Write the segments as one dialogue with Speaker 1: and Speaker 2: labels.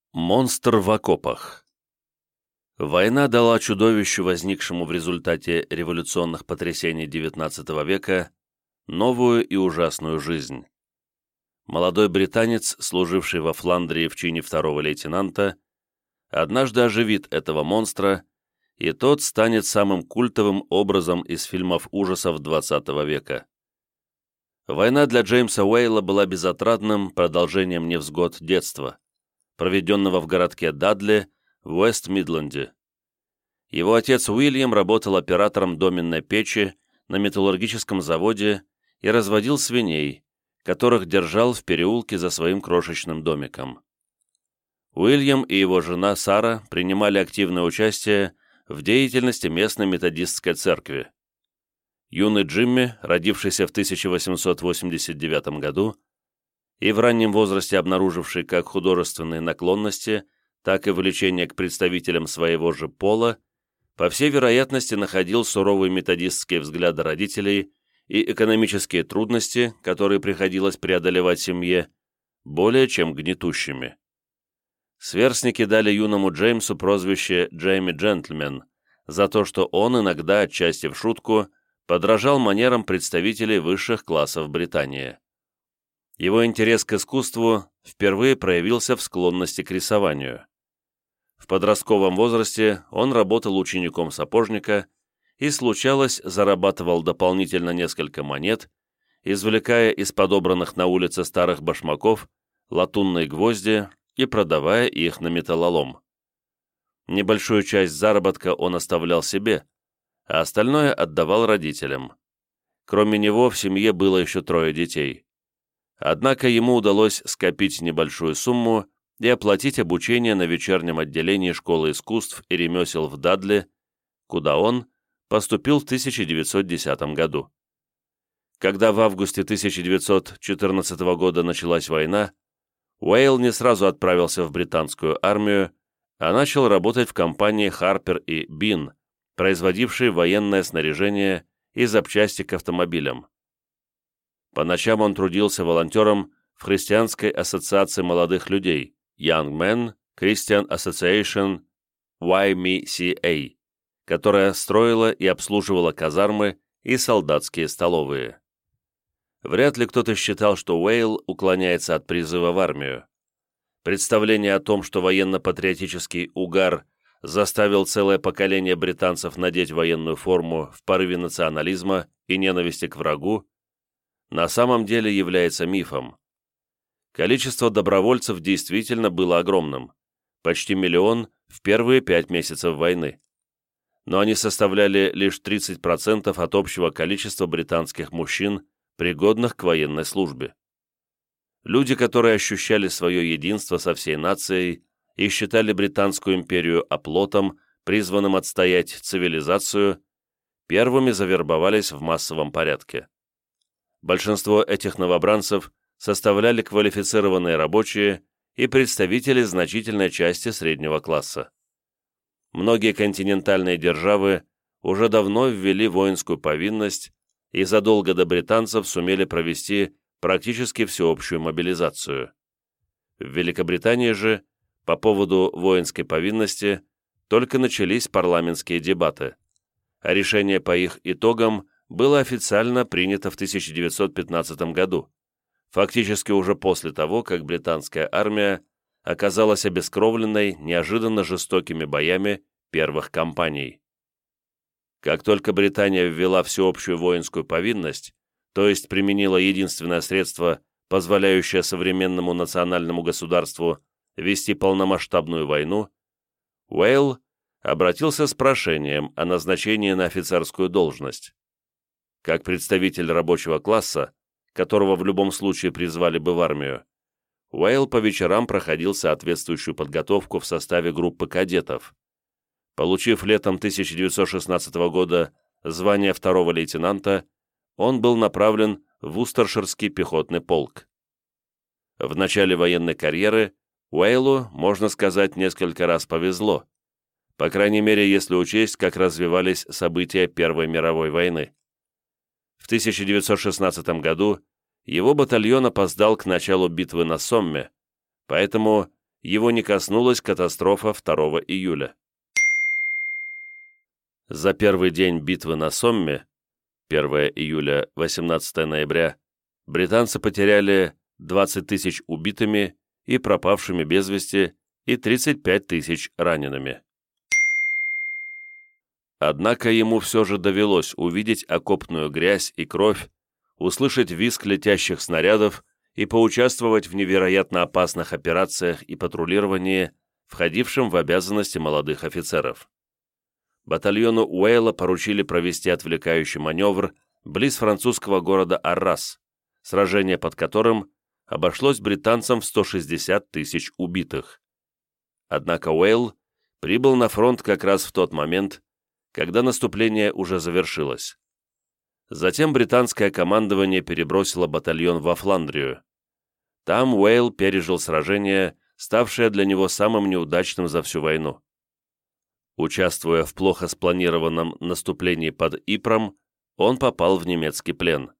Speaker 1: Монстр в окопах. Война дала чудовищу, возникшему в результате революционных потрясений XIX века, новую и ужасную жизнь. Молодой британец, служивший во Фландрии в чине второго лейтенанта, однажды оживит этого монстра, и тот станет самым культовым образом из фильмов ужасов XX века. Война для Джеймса Уэйла была безотрадным продолжением невзгод детства, проведенного в городке Дадли в Уэст-Мидленде. Его отец Уильям работал оператором доменной печи на металлургическом заводе и разводил свиней, которых держал в переулке за своим крошечным домиком. Уильям и его жена Сара принимали активное участие в деятельности местной методистской церкви. Юный Джимми, родившийся в 1889 году, и в раннем возрасте обнаруживший как художественные наклонности, так и влечение к представителям своего же пола, по всей вероятности находил суровые методистские взгляды родителей и экономические трудности, которые приходилось преодолевать семье, более чем гнетущими. Сверстники дали юному Джеймсу прозвище «Джейми Джентльмен» за то, что он иногда, отчасти в шутку, подражал манерам представителей высших классов Британии. Его интерес к искусству впервые проявился в склонности к рисованию. В подростковом возрасте он работал учеником сапожника и, случалось, зарабатывал дополнительно несколько монет, извлекая из подобранных на улице старых башмаков латунные гвозди и продавая их на металлолом. Небольшую часть заработка он оставлял себе, а остальное отдавал родителям. Кроме него в семье было еще 3 детей. Однако ему удалось скопить небольшую сумму и оплатить обучение на вечернем отделении школы искусств и ремесел в Дадли, куда он поступил в 1910 году. Когда в августе 1914 года началась война, Уэйл не сразу отправился в британскую армию, а начал работать в компании Harper и Bean, производившей военное снаряжение и запчасти к автомобилям. По ночам он трудился волонтером в Христианской ассоциации молодых людей Young Men Christian Association YMCA, которая строила и обслуживала казармы и солдатские столовые. Вряд ли кто-то считал, что Уэйл уклоняется от призыва в армию. Представление о том, что военно-патриотический угар заставил целое поколение британцев надеть военную форму в порыве национализма и ненависти к врагу, на самом деле является мифом. Количество добровольцев действительно было огромным, почти 1 миллион в первые 5 месяцев войны. Но они составляли лишь 30% от общего количества британских мужчин, пригодных к военной службе. Люди, которые ощущали свое единство со всей нацией и считали Британскую империю оплотом, призванным отстоять цивилизацию, первыми завербовались в массовом порядке. Большинство этих новобранцев составляли квалифицированные рабочие и представители значительной части среднего класса. Многие континентальные державы уже давно ввели воинскую повинность и задолго до британцев сумели провести практически всеобщую мобилизацию. В Великобритании же по поводу воинской повинности только начались парламентские дебаты, а решение по их итогам было официально принято в 1915 году, фактически уже после того, как британская армия оказалась обескровленной неожиданно жестокими боями первых кампаний. Как только Британия ввела всеобщую воинскую повинность, то есть применила единственное средство, позволяющее современному национальному государству вести полномасштабную войну, Уэйл обратился с прошением о назначении на офицерскую должность. Как представитель рабочего класса, которого в любом случае призвали бы в армию, Уэйл по вечерам проходил соответствующую подготовку в составе группы кадетов. Получив летом 1916 года звание 2-го лейтенанта, он был направлен в Устерширский пехотный полк. В начале военной карьеры Уэйлу, можно сказать, несколько раз повезло, по крайней мере, если учесть, как развивались события Первой мировой войны. В 1916 году его батальон опоздал к началу битвы на Сомме, поэтому его не коснулась катастрофа 2 июля. За первый день битвы на Сомме, 1 июля, 18 ноября, британцы потеряли 20 тысяч убитыми и пропавшими без вести и 35 тысяч ранеными. Однако ему все же довелось увидеть окопную грязь и кровь, услышать визг летящих снарядов и поучаствовать в невероятно опасных операциях и патрулировании, входившем в обязанности молодых офицеров. Батальону Уэйла поручили провести отвлекающий маневр близ французского города Аррас, сражение под которым обошлось британцам в 160 тысяч убитых. Однако Уэйл прибыл на фронт как раз в тот момент, когда наступление уже завершилось. Затем британское командование перебросило батальон во Фландрию. Там Уэйл пережил сражение, ставшее для него самым неудачным за всю войну. Участвуя в плохо спланированном наступлении под Ипром, он попал в немецкий плен.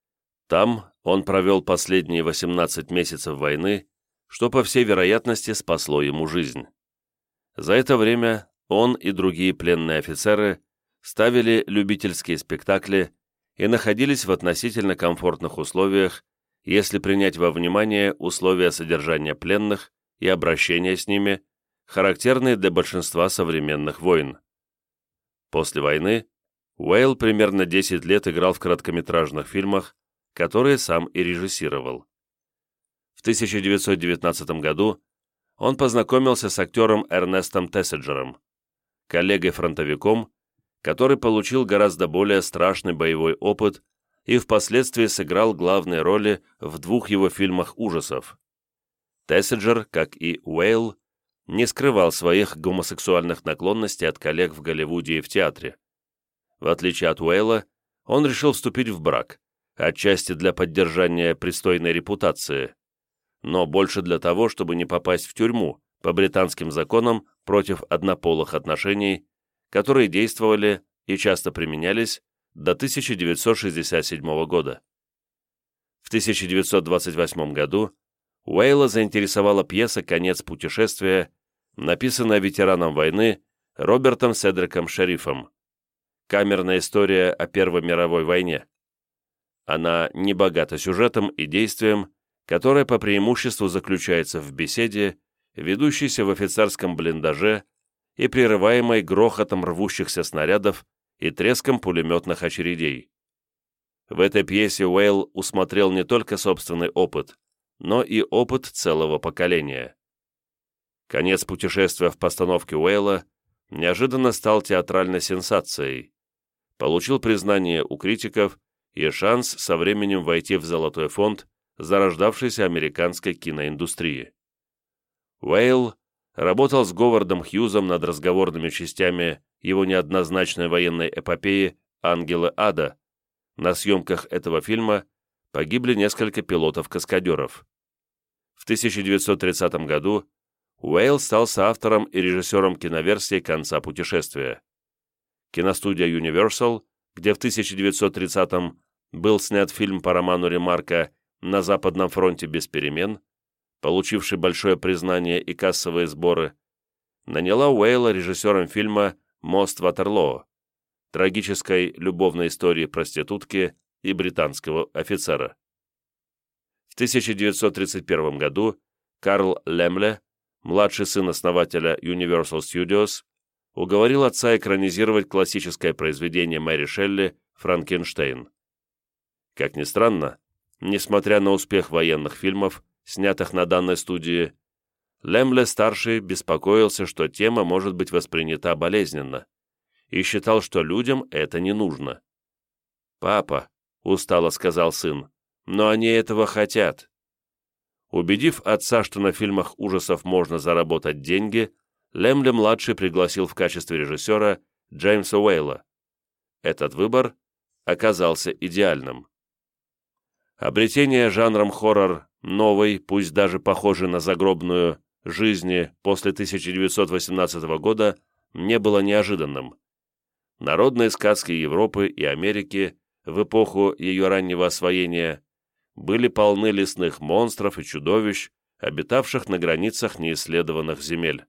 Speaker 1: Там он провел последние 18 месяцев войны, что, по всей вероятности, спасло ему жизнь. За это время он и другие пленные офицеры ставили любительские спектакли и находились в относительно комфортных условиях, если принять во внимание условия содержания пленных и обращения с ними, характерные для большинства современных войн. После войны Уэйл примерно 10 лет играл в короткометражных фильмах, которые сам и режиссировал. В 1919 году он познакомился с актером Эрнестом Тесседжером, коллегой-фронтовиком, который получил гораздо более страшный боевой опыт и впоследствии сыграл главные роли в 2 его фильмах ужасов. Тесседжер, как и Уэйл, не скрывал своих гомосексуальных наклонностей от коллег в Голливуде и в театре. В отличие от Уэйла, он решил вступить в брак, отчасти для поддержания пристойной репутации, но больше для того, чтобы не попасть в тюрьму по британским законам против однополых отношений, которые действовали и часто применялись до 1967 года. В 1928 году Уэйла заинтересовала пьеса «Конец путешествия», написанная ветераном войны Робертом Седриком Шерифом. Камерная история о Первой мировой войне. Она не богата сюжетом и действием, которое по преимуществу заключается в беседе, ведущейся в офицерском блиндаже и прерываемой грохотом рвущихся снарядов и треском пулеметных очередей. В этой пьесе Уэйл усмотрел не только собственный опыт, но и опыт целого поколения. Конец путешествия в постановке Уэйла неожиданно стал театральной сенсацией, получил признание у критиков и шанс со временем войти в золотой фонд зарождавшейся американской киноиндустрии. Уэйл работал с Говардом Хьюзом над разговорными частями его неоднозначной военной эпопеи «Ангелы ада». На съемках этого фильма погибли несколько пилотов-каскадеров. В 1930 году Уэйл стал соавтором и режиссером киноверсии «Конца путешествия». Киностудия Universal, где в 1930-м был снят фильм по роману Ремарка «На Западном фронте без перемен», получивший большое признание и кассовые сборы, наняла Уэйла режиссером фильма «Мост Ватерлоо», трагической любовной истории проститутки и британского офицера. В 1931 году Карл Лемле, младший сын основателя Universal Studios, уговорил отца экранизировать классическое произведение Мэри Шелли «Франкенштейн». Как ни странно, несмотря на успех военных фильмов, снятых на данной студии, Лемле-старший беспокоился, что тема может быть воспринята болезненно, и считал, что людям это не нужно. «Папа», — устало сказал сын, — «но они этого хотят». Убедив отца, что на фильмах ужасов можно заработать деньги, Лемле-младший пригласил в качестве режиссера Джеймса Уэйла. Этот выбор оказался идеальным. Обретение жанром хоррор новой, пусть даже похожей на загробную, жизни после 1918 года не было неожиданным. Народные сказки Европы и Америки в эпоху ее раннего освоения были полны лесных монстров и чудовищ, обитавших на границах неисследованных земель.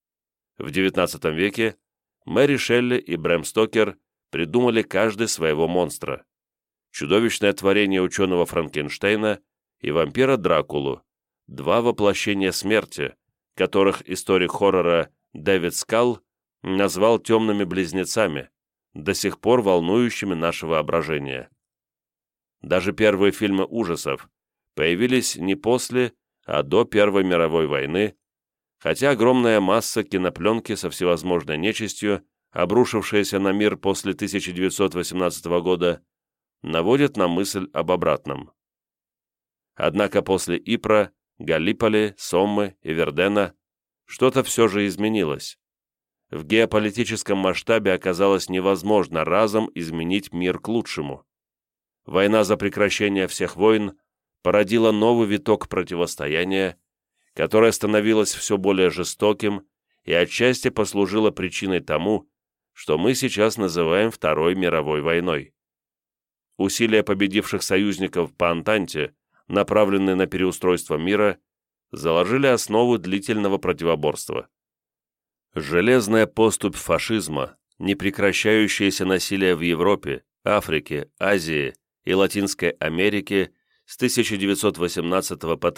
Speaker 1: В XIX веке Мэри Шелли и Брэм Стокер придумали каждый своего монстра. Чудовищное творение ученого Франкенштейна и вампира Дракулу, два воплощения смерти, которых историк хоррора Дэвид Скалл назвал темными близнецами, до сих пор волнующими наше воображение. Даже первые фильмы ужасов появились не после, а до Первой мировой войны, хотя огромная масса кинопленки со всевозможной нечистью, обрушившаяся на мир после 1918 года, наводит на мысль об обратном. Однако после Ипра, Галлиполи, Соммы и Вердена что-то все же изменилось. В геополитическом масштабе оказалось невозможно разом изменить мир к лучшему. Война за прекращение всех войн породила новый виток противостояния, которое становилось все более жестоким и отчасти послужило причиной тому, что мы сейчас называем Второй мировой войной. Усилия победивших союзников по Антанте, направленные на переустройство мира, заложили основу длительного противоборства. Железная поступь фашизма, непрекращающееся насилие в Европе, Африке, Азии и Латинской Америке с 1918 по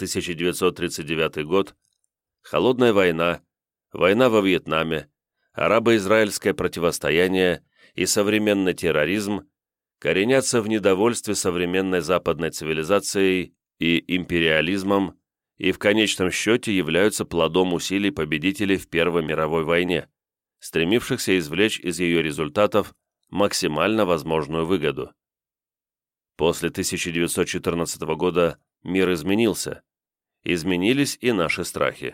Speaker 1: 1939 год, холодная война, война во Вьетнаме, арабо-израильское противостояние и современный терроризм коренятся в недовольстве современной западной цивилизацией и империализмом и в конечном счете являются плодом усилий победителей в Первой мировой войне, стремившихся извлечь из ее результатов максимально возможную выгоду. После 1914 года мир изменился. Изменились и наши страхи.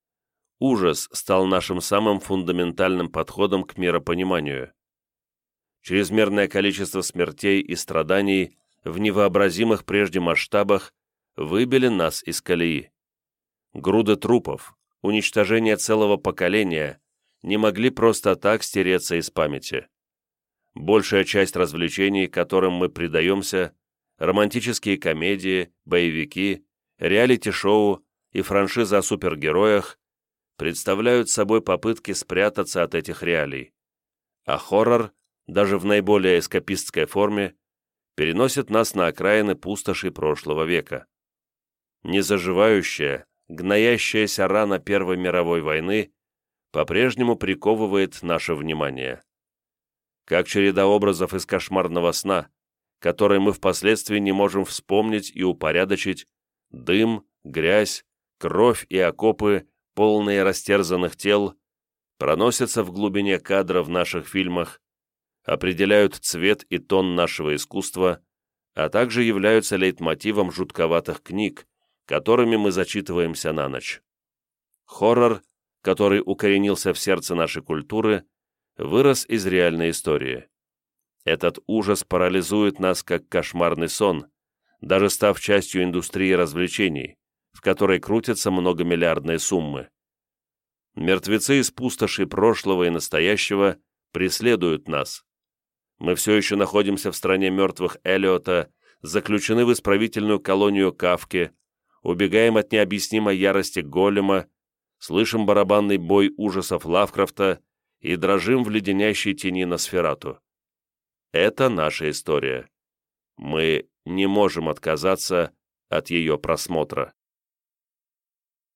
Speaker 1: Ужас стал нашим самым фундаментальным подходом к миропониманию. Чрезмерное количество смертей и страданий в невообразимых прежде масштабах выбили нас из колеи. Груды трупов, уничтожение целого поколения не могли просто так стереться из памяти. Большая часть развлечений, которым мы предаемся, романтические комедии, боевики, реалити-шоу и франшиза о супергероях, представляют собой попытки спрятаться от этих реалий. А хоррор, даже в наиболее эскапистской форме, переносит нас на окраины пустоши прошлого века. Незаживающая, гноящаяся рана Первой мировой войны по-прежнему приковывает наше внимание. Как череда образов из кошмарного сна, который мы впоследствии не можем вспомнить и упорядочить, дым, грязь, кровь и окопы, полные растерзанных тел, проносятся в глубине кадра в наших фильмах, определяют цвет и тон нашего искусства, а также являются лейтмотивом жутковатых книг, которыми мы зачитываемся на ночь. Хоррор, который укоренился в сердце нашей культуры, вырос из реальной истории. Этот ужас парализует нас как кошмарный сон, даже став частью индустрии развлечений, в которой крутятся многомиллиардные суммы. Мертвецы из пустоши прошлого и настоящего преследуют нас. Мы все еще находимся в стране мертвых Эллиота, заключены в исправительную колонию Кафки, убегаем от необъяснимой ярости Голлема, слышим барабанный бой ужасов Лавкрафта и дрожим в леденящей тени Носферату. Это наша история. Мы не можем отказаться от ее просмотра.